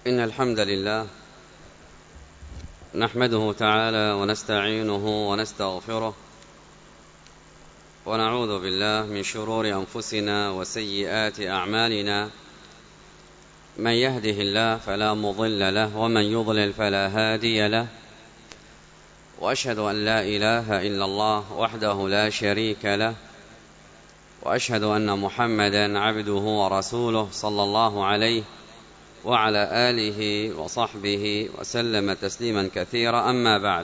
إن الحمد لله نحمده تعالى ونستعينه ونستغفره ونعوذ بالله من شرور أنفسنا وسيئات أعمالنا. من يهده الله فلا مضل له ومن يضلل فلا هادي له، وأشهد أن لا إله إلا الله وحده لا شريك له، وأشهد أن محمدا عبده ورسوله صلى الله عليه وعلى آله وصحبه وسلم تسليما كثيرا. أما بعد،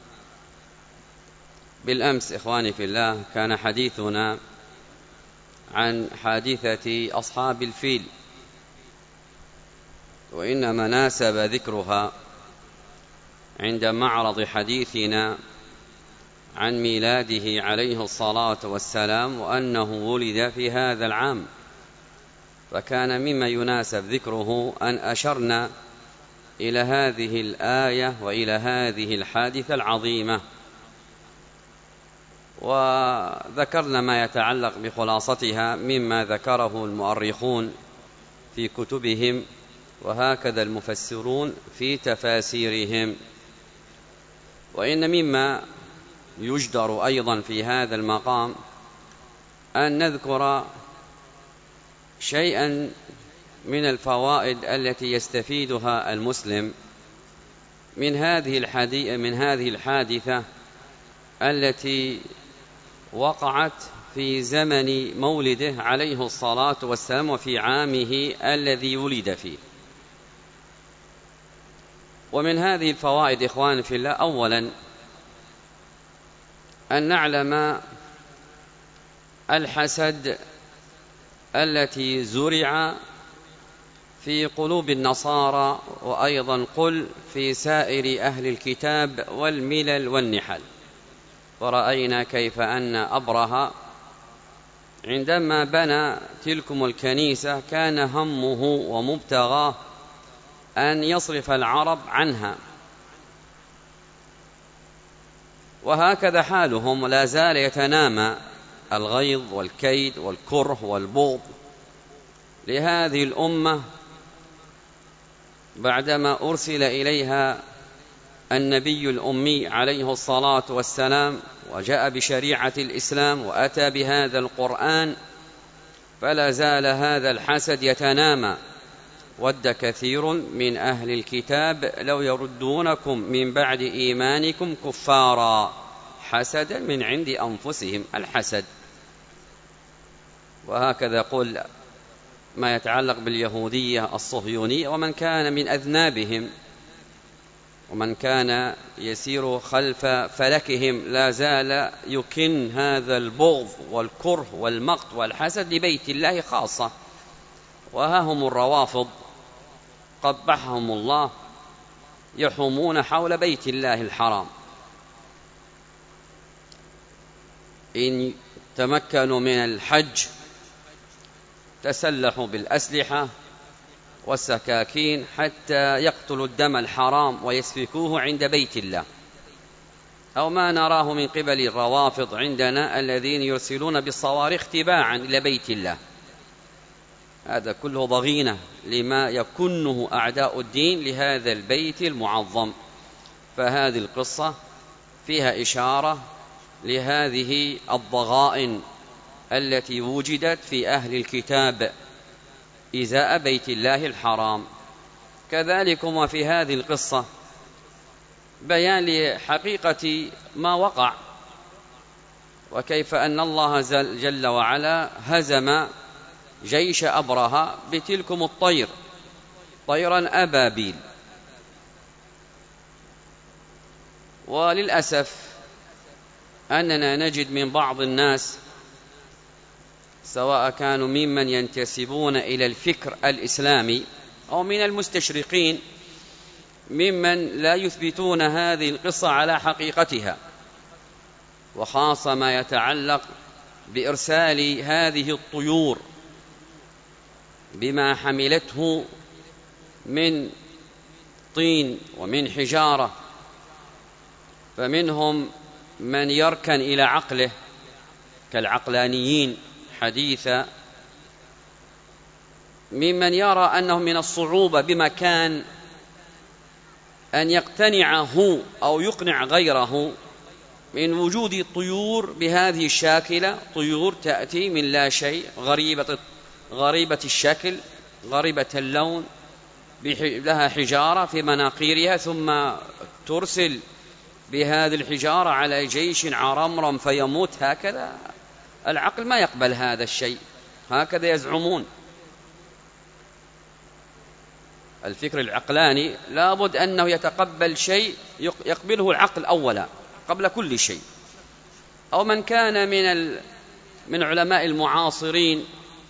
بالأمس إخواني في الله كان حديثنا عن حادثة أصحاب الفيل، وإنما ناسب ذكرها عند معرض حديثنا عن ميلاده عليه الصلاة والسلام، وأنه ولد في هذا العام، فكان مما يناسب ذكره أن أشرنا إلى هذه الآية وإلى هذه الحادثة العظيمة، وذكرنا ما يتعلق بخلاصتها مما ذكره المؤرخون في كتبهم، وهكذا المفسرون في تفاسيرهم. وإن مما يجدر أيضا في هذا المقام أن نذكر شيئا من الفوائد التي يستفيدها المسلم من هذه الحادثة التي وقعت في زمن مولده عليه الصلاة والسلام وفي عامه الذي ولد فيه. ومن هذه الفوائد إخواني في الله، أولا أن نعلم الحسد التي زرع في قلوب النصارى، وأيضا قل في سائر أهل الكتاب والملل والنحل. ورأينا كيف أن أبرهة عندما بنى تلكم الكنيسة كان همه ومبتغاه أن يصرف العرب عنها، وهكذا حالهم، لا زال يتنامى الغيظ والكيد والكره والبغض لهذه الأمة بعدما أرسل إليها النبي الأمي عليه الصلاة والسلام، وجاء بشريعة الإسلام وأتى بهذا القرآن، فلا زال هذا الحسد يتنامى. ود كثير من أهل الكتاب لو يردونكم من بعد إيمانكم كفارا حسدا من عند أنفسهم، الحسد. وهكذا قل ما يتعلق باليهودية الصهيونية ومن كان من أذنابهم ومن كان يسير خلف فلكهم، لا زال يكن هذا البغض والكره والمقت والحسد لبيت الله خاصة. وها هم الروافض قبحهم الله يحومون حول بيت الله الحرام، إن تمكنوا من الحج تسلحوا بالأسلحة والسكاكين حتى يقتلوا الدم الحرام ويسفكوه عند بيت الله، أو ما نراه من قبل الروافض عندنا الذين يرسلون بالصواريخ تباعا إلى بيت الله. هذا كله ضغينة لما يكنه أعداء الدين لهذا البيت المعظم. فهذه القصة فيها إشارة لهذه الضغائن التي وجدت في أهل الكتاب إزاء بيت الله الحرام. كذلك وفي هذه القصة بيان لحقيقة ما وقع، وكيف أن الله جل وعلا هزم جيش أبرهة بتلكم الطير، طيرا أبابيل. وللأسف أننا نجد من بعض الناس، سواء كانوا ممن ينتسبون إلى الفكر الإسلامي أو من المستشرقين، ممن لا يثبتون هذه القصة على حقيقتها، وخاصة ما يتعلق بإرسال هذه الطيور بما حملته من طين ومن حجارة. فمنهم من يركن إلى عقله كالعقلانيين حديثا، ممن يرى أنه من الصعوبة بمكان أن يقتنع هو أو يقنع غيره من وجود طيور بهذه الشاكلة، طيور تأتي من لا شيء، غريبة الشكل، غريبة اللون، لها حجارة في مناقيرها، ثم ترسل بهذه الحجارة على جيش عرمرم فيموت. هكذا العقل ما يقبل هذا الشيء، هكذا يزعمون. الفكر العقلاني لابد أنه يتقبل شيء يقبله العقل أولا قبل كل شيء. أو من كان من علماء المعاصرين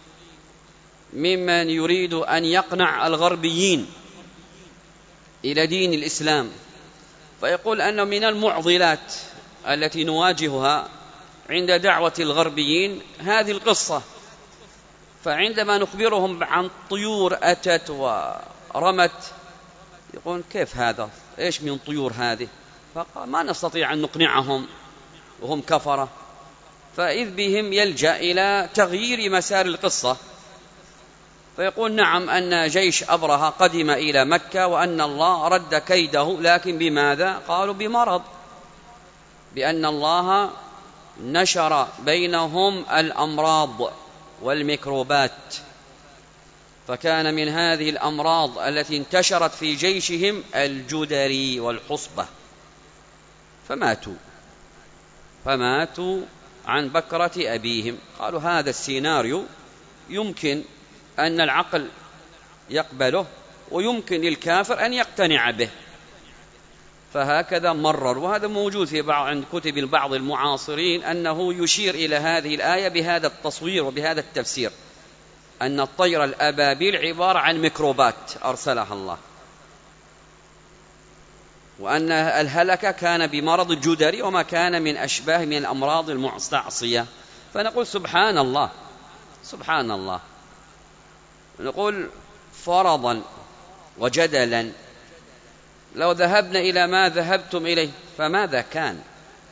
ممن يريد أن يقنع الغربيين إلى دين الإسلام، فيقول أنه من المعضلات التي نواجهها عند دعوة الغربيين هذه القصة. فعندما نخبرهم عن طيور أتت ورمت، يقول كيف هذا؟ إيش من طيور هذه؟ فقال ما نستطيع أن نقنعهم وهم كفرة. فإذ بهم يلجأ إلى تغيير مسار القصة، فيقول نعم أن جيش أبرهة قدم إلى مكة وأن الله رد كيده، لكن بماذا؟ قالوا بمرض، بأن الله نشر بينهم الأمراض والميكروبات، فكان من هذه الأمراض التي انتشرت في جيشهم الجدري والحصبة، فماتوا عن بكرة أبيهم. قالوا هذا السيناريو يمكن أن العقل يقبله ويمكن للكافر أن يقتنع به، فهكذا مرر. وهذا موجود في عند كتب بعض المعاصرين، أنه يشير إلى هذه الآية بهذا التصوير وبهذا التفسير، أن الطير الأبابيل عبارة عن ميكروبات أرسلها الله، وأن الهلك كان بمرض الجدري وما كان من أشباه من الأمراض المستعصية. فنقول سبحان الله سبحان الله. نقول فرضا وجدلا لو ذهبنا إلى ما ذهبتم إليه فماذا كان؟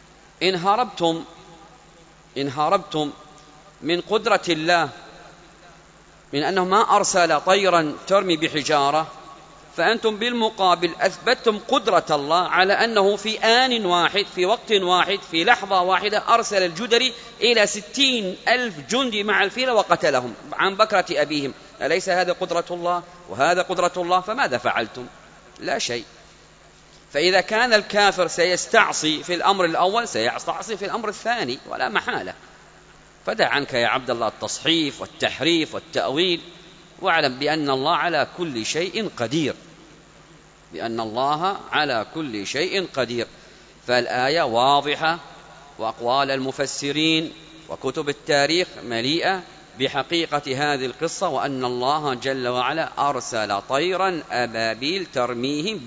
إن هربتم من قدرة الله، من أنه ما أرسل طيرا ترمي بحجارة، فأنتم بالمقابل أثبتتم قدرة الله على أنه في آن واحد، في وقت واحد، في لحظة واحدة أرسل الجدري إلى 60,000 جندي مع الفيل وقتلهم عن بكرة أبيهم. أليس هذا قدرة الله وهذا قدرة الله؟ فماذا فعلتم؟ لا شيء. فإذا كان الكافر سيستعصي في الأمر الأول سيستعصي في الأمر الثاني ولا محالة. فدع عنك يا عبد الله التصحيف والتحريف والتأويل، واعلم بأن الله على كل شيء قدير، بأن الله على كل شيء قدير. فالآية واضحة، وأقوال المفسرين وكتب التاريخ مليئة بحقيقة هذه القصة، وأن الله جل وعلا أرسل طيرا أبابيل ترميهم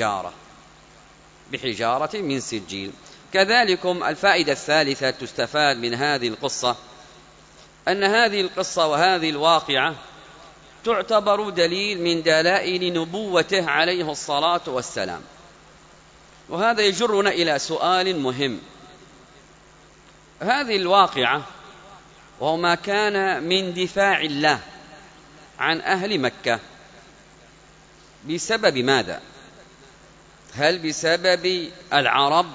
بحجارة من سجيل. كذلكم الفائدة الثالثة تستفاد من هذه القصة، أن هذه القصة وهذه الواقعة تعتبر دليل من دلائل نبوته عليه الصلاة والسلام. وهذا يجرنا إلى سؤال مهم. هذه الواقعة وهو ما كان من دفاع الله عن أهل مكة بسبب ماذا؟ هل بسبب العرب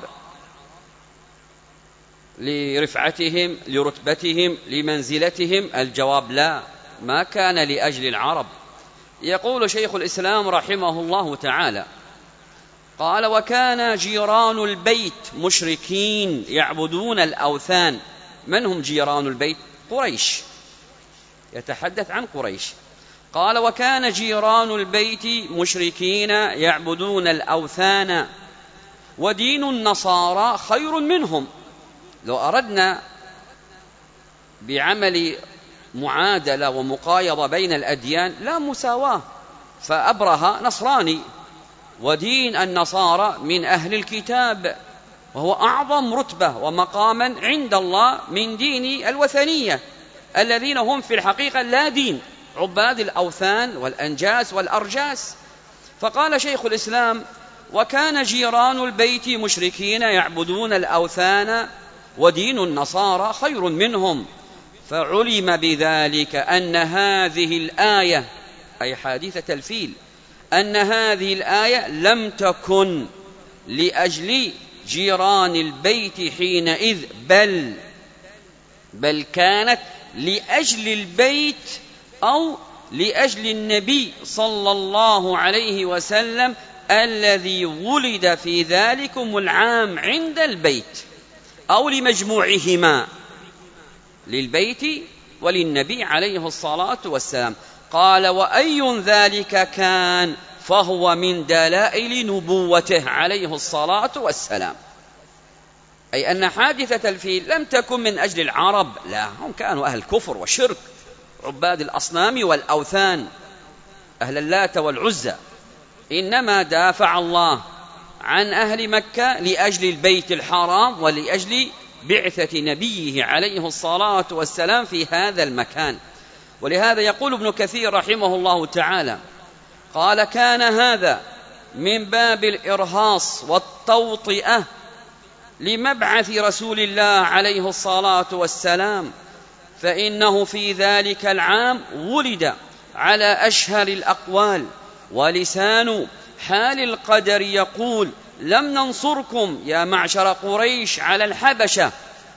لرفعتهم، لرتبتهم، لمنزلتهم؟ الجواب لا، ما كان لأجل العرب. يقول شيخ الإسلام رحمه الله تعالى قال: وكان جيران البيت مشركين يعبدون الأوثان. من هم جيران البيت؟ قريش، يتحدث عن قريش. قال: وكان جيران البيت مشركين يعبدون الأوثان ودين النصارى خير منهم. لو أردنا بعمل معادلة ومقايضة بين الأديان لا مساواة، فأبرهة نصراني ودين النصارى من أهل الكتاب، وهو أعظم رتبة ومقاما عند الله من دين الوثنية الذين هم في الحقيقة لا دين، عباد الأوثان والأنجاس والأرجاس. فقال شيخ الإسلام: وكان جيران البيت مشركين يعبدون الأوثان ودين النصارى خير منهم. فعلم بذلك أن هذه الآية أي حادثة الفيل، أن هذه الآية لم تكن لأجل جيران البيت حينئذ، بل كانت لأجل البيت أو لأجل النبي صلى الله عليه وسلم الذي ولد في ذلكم العام عند البيت، أو لمجموعهما، للبيت وللنبي عليه الصلاة والسلام. قال: وأي ذلك كان فهو من دلائل نبوته عليه الصلاة والسلام. أي أن حادثة الفيل لم تكن من أجل العرب، لا، هم كانوا أهل كفر وشرك، عباد الأصنام والأوثان، أهل اللات والعزى. إنما دافع الله عن أهل مكة لأجل البيت الحرام ولأجل بعثة نبيه عليه الصلاة والسلام في هذا المكان. ولهذا يقول ابن كثير رحمه الله تعالى: قال: كان هذا من باب الإرهاص والتوطئة لمبعث رسول الله عليه الصلاة والسلام، فإنه في ذلك العام ولد على أشهر الأقوال، ولسان حال القدر يقول: لم ننصركم يا معشر قريش على الحبشة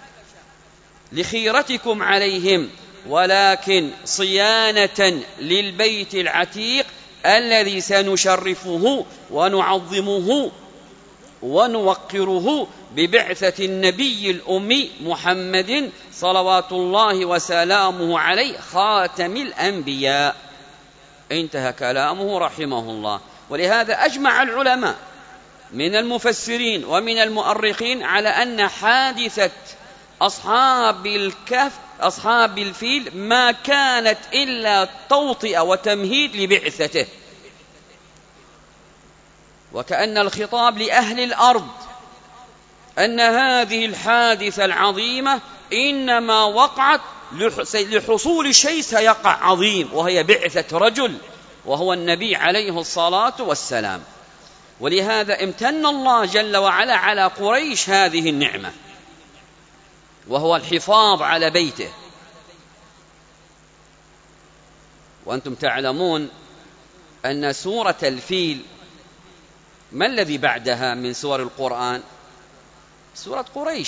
لخيرتكم عليهم، ولكن صيانة للبيت العتيق الذي سنشرفه ونعظمه ونوقره ببعثة النبي الأمي محمد صلوات الله وسلامه عليه خاتم الأنبياء. انتهى كلامه رحمه الله. ولهذا أجمع العلماء من المفسرين ومن المؤرخين على أن حادثة أصحاب الكهف أصحاب الفيل ما كانت إلا توطئة وتمهيد لبعثته، وكأن الخطاب لأهل الأرض أن هذه الحادثة العظيمة إنما وقعت لحصول شيء سيقع عظيم، وهي بعثة رجل وهو النبي عليه الصلاة والسلام. ولهذا امتن الله جل وعلا على قريش هذه النعمة، وهو الحفاظ على بيته. وأنتم تعلمون أن سورة الفيل ما الذي بعدها من سور القرآن؟ سورة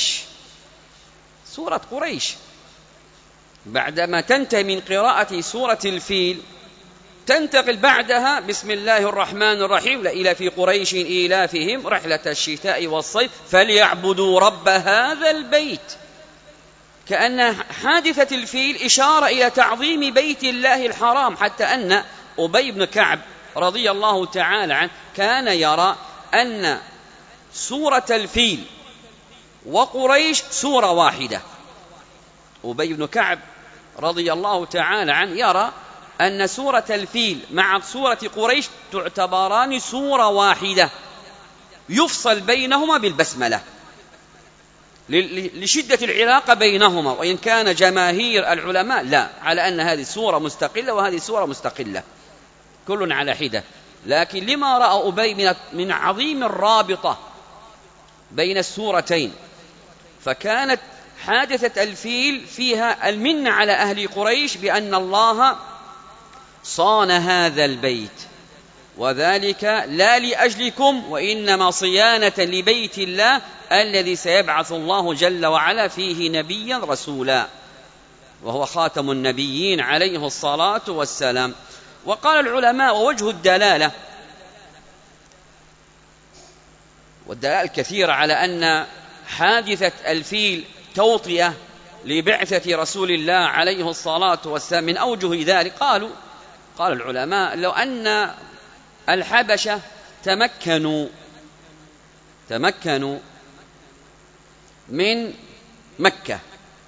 قريش. بعدما تنتهي من قراءة سورة الفيل تنتقل بعدها بسم الله الرحمن الرحيم: لإلى في قريش إيلافهم رحلة الشتاء والصيف فليعبدوا رب هذا البيت. كأن حادثة الفيل إشارة إلى تعظيم بيت الله الحرام، حتى أن أبي بن كعب رضي الله تعالى عنه كان يرى أن سورة الفيل وقريش سورة واحدة. أبي بن كعب رضي الله تعالى عنه يرى أن سورة الفيل مع سورة قريش تعتبران سورة واحدة يفصل بينهما بالبسملة لشدة العلاقة بينهما، وإن كان جماهير العلماء لا، على أن هذه سورة مستقلة وهذه سورة مستقلة كل على حدة. لكن لما رأى أبي من عظيم الرابطة بين السورتين، فكانت حادثة الفيل فيها المنة على أهل قريش بأن الله صان هذا البيت، وذلك لا لأجلكم وإنما صيانة لبيت الله الذي سيبعث الله جل وعلا فيه نبيا رسولا، وهو خاتم النبيين عليه الصلاة والسلام. وقال العلماء: ووجه الدلالة، والدلالة الكثيرة على أن حادثة الفيل توطئة لبعثة رسول الله عليه الصلاة والسلام. من أوجه ذلك قال العلماء: لو أن الحبشة تمكنوا من مكة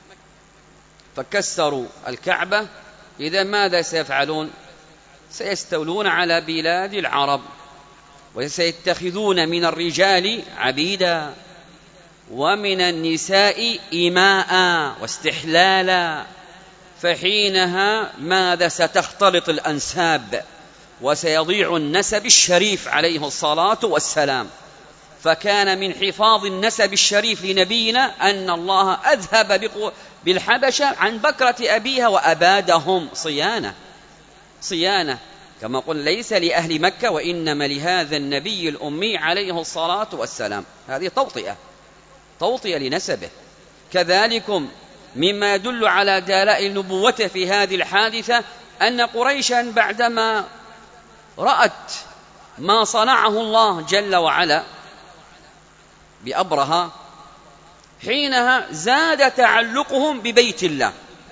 فكسروا الكعبة، إذا ماذا سيفعلون؟ سيستولون على بلاد العرب، وسيتخذون من الرجال عبيدا ومن النساء إماء واستحلالا، فحينها ماذا؟ ستختلط الأنساب وسيضيع النسب الشريف عليه الصلاة والسلام. فكان من حفاظ النسب الشريف لنبينا أن الله أذهب بالحبشة عن بكرة أبيها وأبادهم صيانة كما قلنا ليس لأهل مكة، وإنما لهذا النبي الأمي عليه الصلاة والسلام. هذه توطئة لنسبه. كذلكم مما يدل على دلائل نبوته في هذه الحادثة أن قريشا بعدما رأت ما صنعه الله جل وعلا بأبرهة، حينها زاد تعلقهم ببيت الله،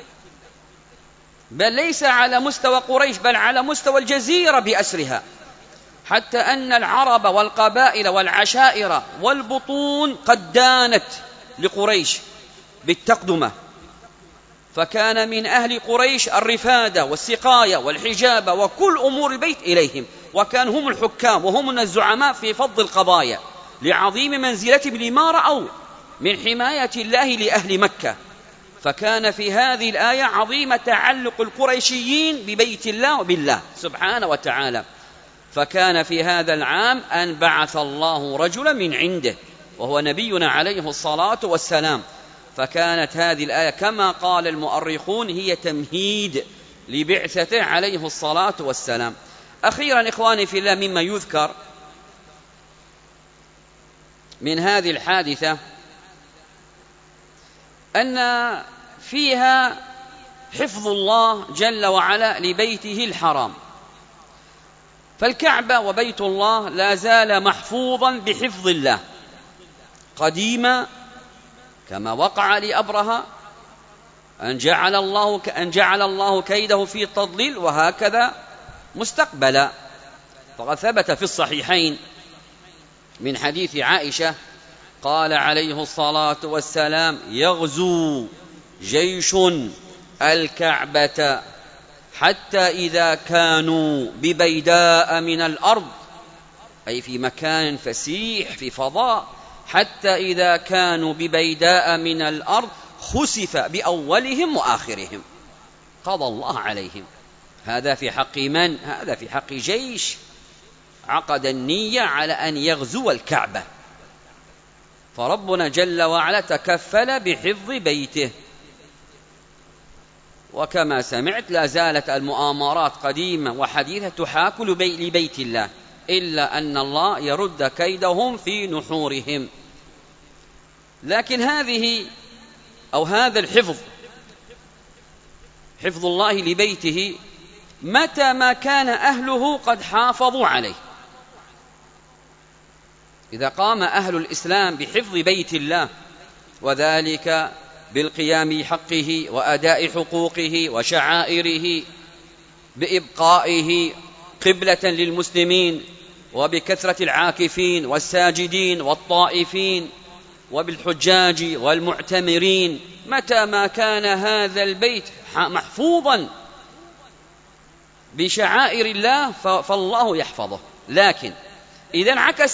بل ليس على مستوى قريش بل على مستوى الجزيرة بأسرها، حتى أن العرب والقبائل والعشائر والبطون قد دانت لقريش بالتقدمة، فكان من أهل قريش الرفادة والسقاية والحجابة وكل أمور البيت إليهم، وكان هم الحكام وهم الزعماء في فض القضايا لعظيم منزلتهم لما رأوا من حماية الله لأهل مكة. فكان في هذه الآية عظيم تعلق القريشيين ببيت الله وبالله سبحانه وتعالى. فكان في هذا العام أن بعث الله رجلا من عنده وهو نبينا عليه الصلاة والسلام. فكانت هذه الآية كما قال المؤرخون هي تمهيد لبعثته عليه الصلاة والسلام. أخيرا إخواني في الله، مما يذكر من هذه الحادثة أن فيها حفظ الله جل وعلا لبيته الحرام، فالكعبة وبيت الله لا زال محفوظا بحفظ الله قديما كما وقع لأبرهة أن جعل الله كيده في تضليل، وهكذا مستقبلا. فقد ثبت في الصحيحين من حديث عائشة قال عليه الصلاة والسلام: يغزو جيش الكعبة حتى إذا كانوا ببيداء من الأرض، أي في مكان فسيح في فضاء، حتى إذا كانوا ببيداء من الأرض خسف بأولهم وآخرهم، قضى الله عليهم. هذا في حق من؟ هذا في حق جيش عقد النية على أن يغزو الكعبة، فربنا جل وعلا تكفل بحفظ بيته. وكما سمعت لا زالت المؤامرات قديمة وحديثة تحاك لبيت الله، إلا أن الله يرد كيدهم في نحورهم. لكن هذا الحفظ، حفظ الله لبيته، متى ما كان أهله قد حافظوا عليه. إذا قام أهل الإسلام بحفظ بيت الله، وذلك بالقيام بحقه وأداء حقوقه وشعائره، بإبقائه قبلة للمسلمين، وبكثرة العاكفين والساجدين والطائفين، وبالحجاج والمعتمرين، متى ما كان هذا البيت محفوظا بشعائر الله فالله يحفظه. لكن إذا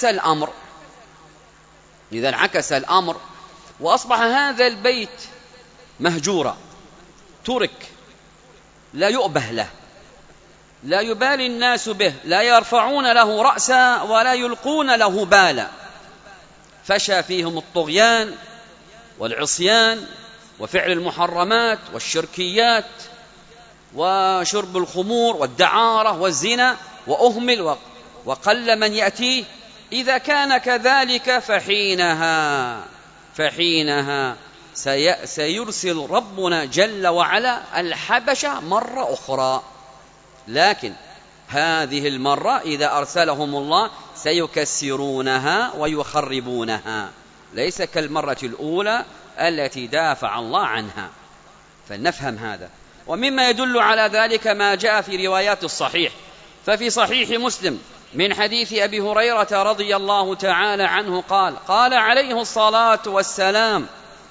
انعكس الأمر وأصبح هذا البيت مهجورا، ترك، لا يؤبه له، لا يبالي الناس به، لا يرفعون له رأسا ولا يلقون له بالا، فشى فيهم الطغيان والعصيان وفعل المحرمات والشركيات وشرب الخمور والدعارة والزنا، وأهمل وقل من يأتيه. إذا كان كذلك فحينها سيرسل ربنا جل وعلا الحبشة مرة أخرى. لكن هذه المرة إذا أرسلهم الله سيكسرونها ويخربونها، ليس كالمرة الأولى التي دافع الله عنها. فلنفهم هذا. ومما يدل على ذلك ما جاء في روايات الصحيح، ففي صحيح مسلم من حديث أبي هريرة رضي الله تعالى عنه قال عليه الصلاة والسلام: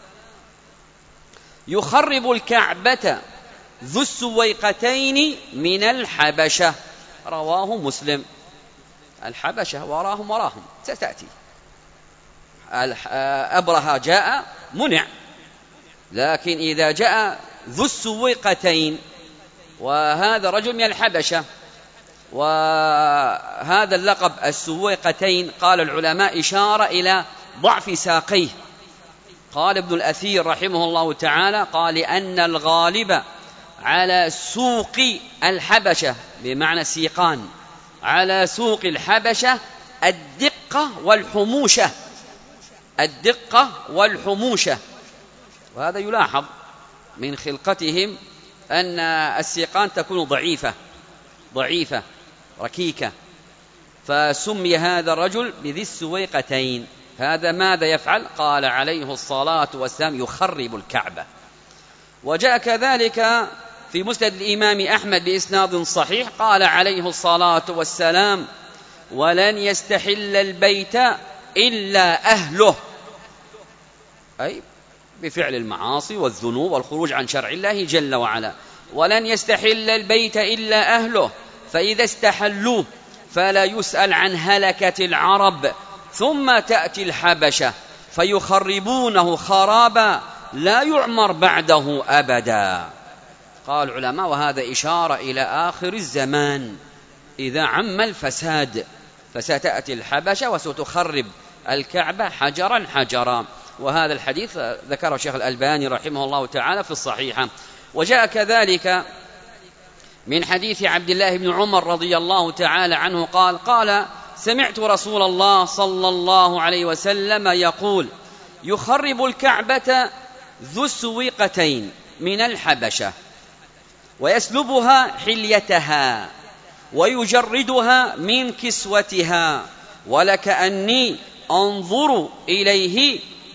يخرب الكعبة ذو السويقتين من الحبشة. رواه مسلم. الحبشة وراهم ستأتي. أبرهة جاء منع، لكن إذا جاء ذو السويقتين، وهذا رجل من الحبشة، وهذا اللقب السويقتين قال العلماء إشارة إلى ضعف ساقيه. قال ابن الأثير رحمه الله تعالى: قال لأن الغالب على سوق الحبشة، بمعنى سيقان، على سوق الحبشة الدقة والحموشة، الدقة والحموشة. وهذا يلاحظ من خلقتهم أن السيقان تكون ضعيفة ركيكة، فسمي هذا الرجل بذي السويقتين. هذا ماذا يفعل؟ قال عليه الصلاة والسلام يخرب الكعبة. وجاء كذلك في مسند الإمام أحمد بإسناد صحيح قال عليه الصلاة والسلام ولن يستحل البيت إلا أهله، أي بفعل المعاصي والذنوب والخروج عن شرع الله جل وعلا. ولن يستحل البيت إلا أهله، فإذا استحلوه فلا يسأل عن هلكة العرب، ثم تأتي الحبشة فيخربونه خرابا لا يعمر بعده أبدا. قال العلماء وهذا إشارة إلى آخر الزمان إذا عم الفساد، فستأتي الحبشة وستخرب الكعبة حجرا حجرا. وهذا الحديث ذكره الشيخ الألباني رحمه الله تعالى في الصحيحة. وجاء كذلك من حديث عبد الله بن عمر رضي الله تعالى عنه قال سمعت رسول الله صلى الله عليه وسلم يقول يخرب الكعبة ذو السويقتين من الحبشة ويسلبها حليتها ويجردها من كسوتها، ولكأني أنظر إليه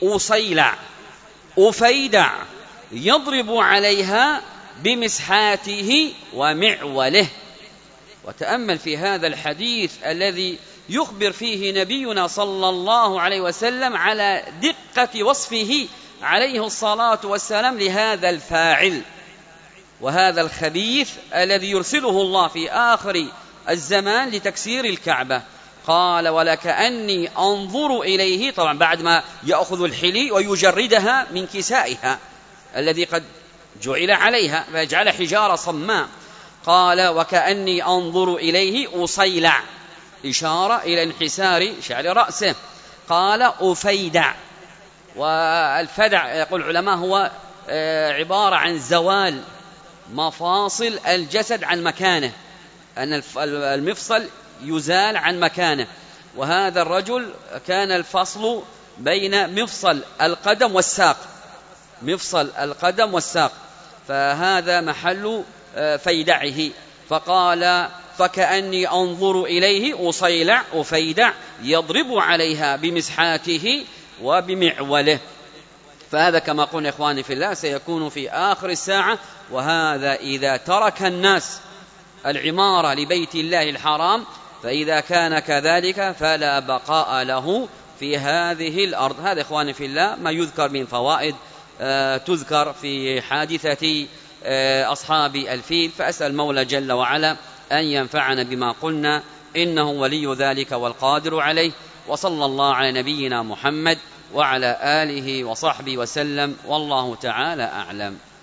أفيدع يضرب عليها بمسحاته ومعوله. وتأمل في هذا الحديث الذي يخبر فيه نبينا صلى الله عليه وسلم على دقة وصفه عليه الصلاة والسلام لهذا الفاعل وهذا الخبيث الذي يرسله الله في آخر الزمان لتكسير الكعبة. قال ولكأني أنظر إليه، طبعا بعد ما يأخذ الحلي ويجردها من كسائها الذي قد جعل عليها فيجعل حجارة صماء. قال وكأني أنظر إليه أصيلع، إشارة إلى انحسار شعر رأسه. قال أفيدع، والفدع يقول العلماء هو عبارة عن زوال مفاصل الجسد عن مكانه، أن المفصل يزال عن مكانه. وهذا الرجل كان الفصل بين مفصل القدم والساق، مفصل القدم والساق، فهذا محل فيدعه. فقال فكأني أنظر إليه أفيدع يضرب عليها بمسحاته وبمعوله. فهذا كما قلنا إخواني في الله سيكون في آخر الساعة. وهذا إذا ترك الناس العمارة لبيت الله الحرام، فإذا كان كذلك فلا بقاء له في هذه الأرض. هذا إخواني في الله ما يذكر من فوائد تذكر في حادثة أصحاب الفيل. فأسأل المولى جل وعلا أن ينفعنا بما قلنا، إنه ولي ذلك والقادر عليه. وصلى الله على نبينا محمد وعلى آله وصحبه وسلم، والله تعالى أعلم.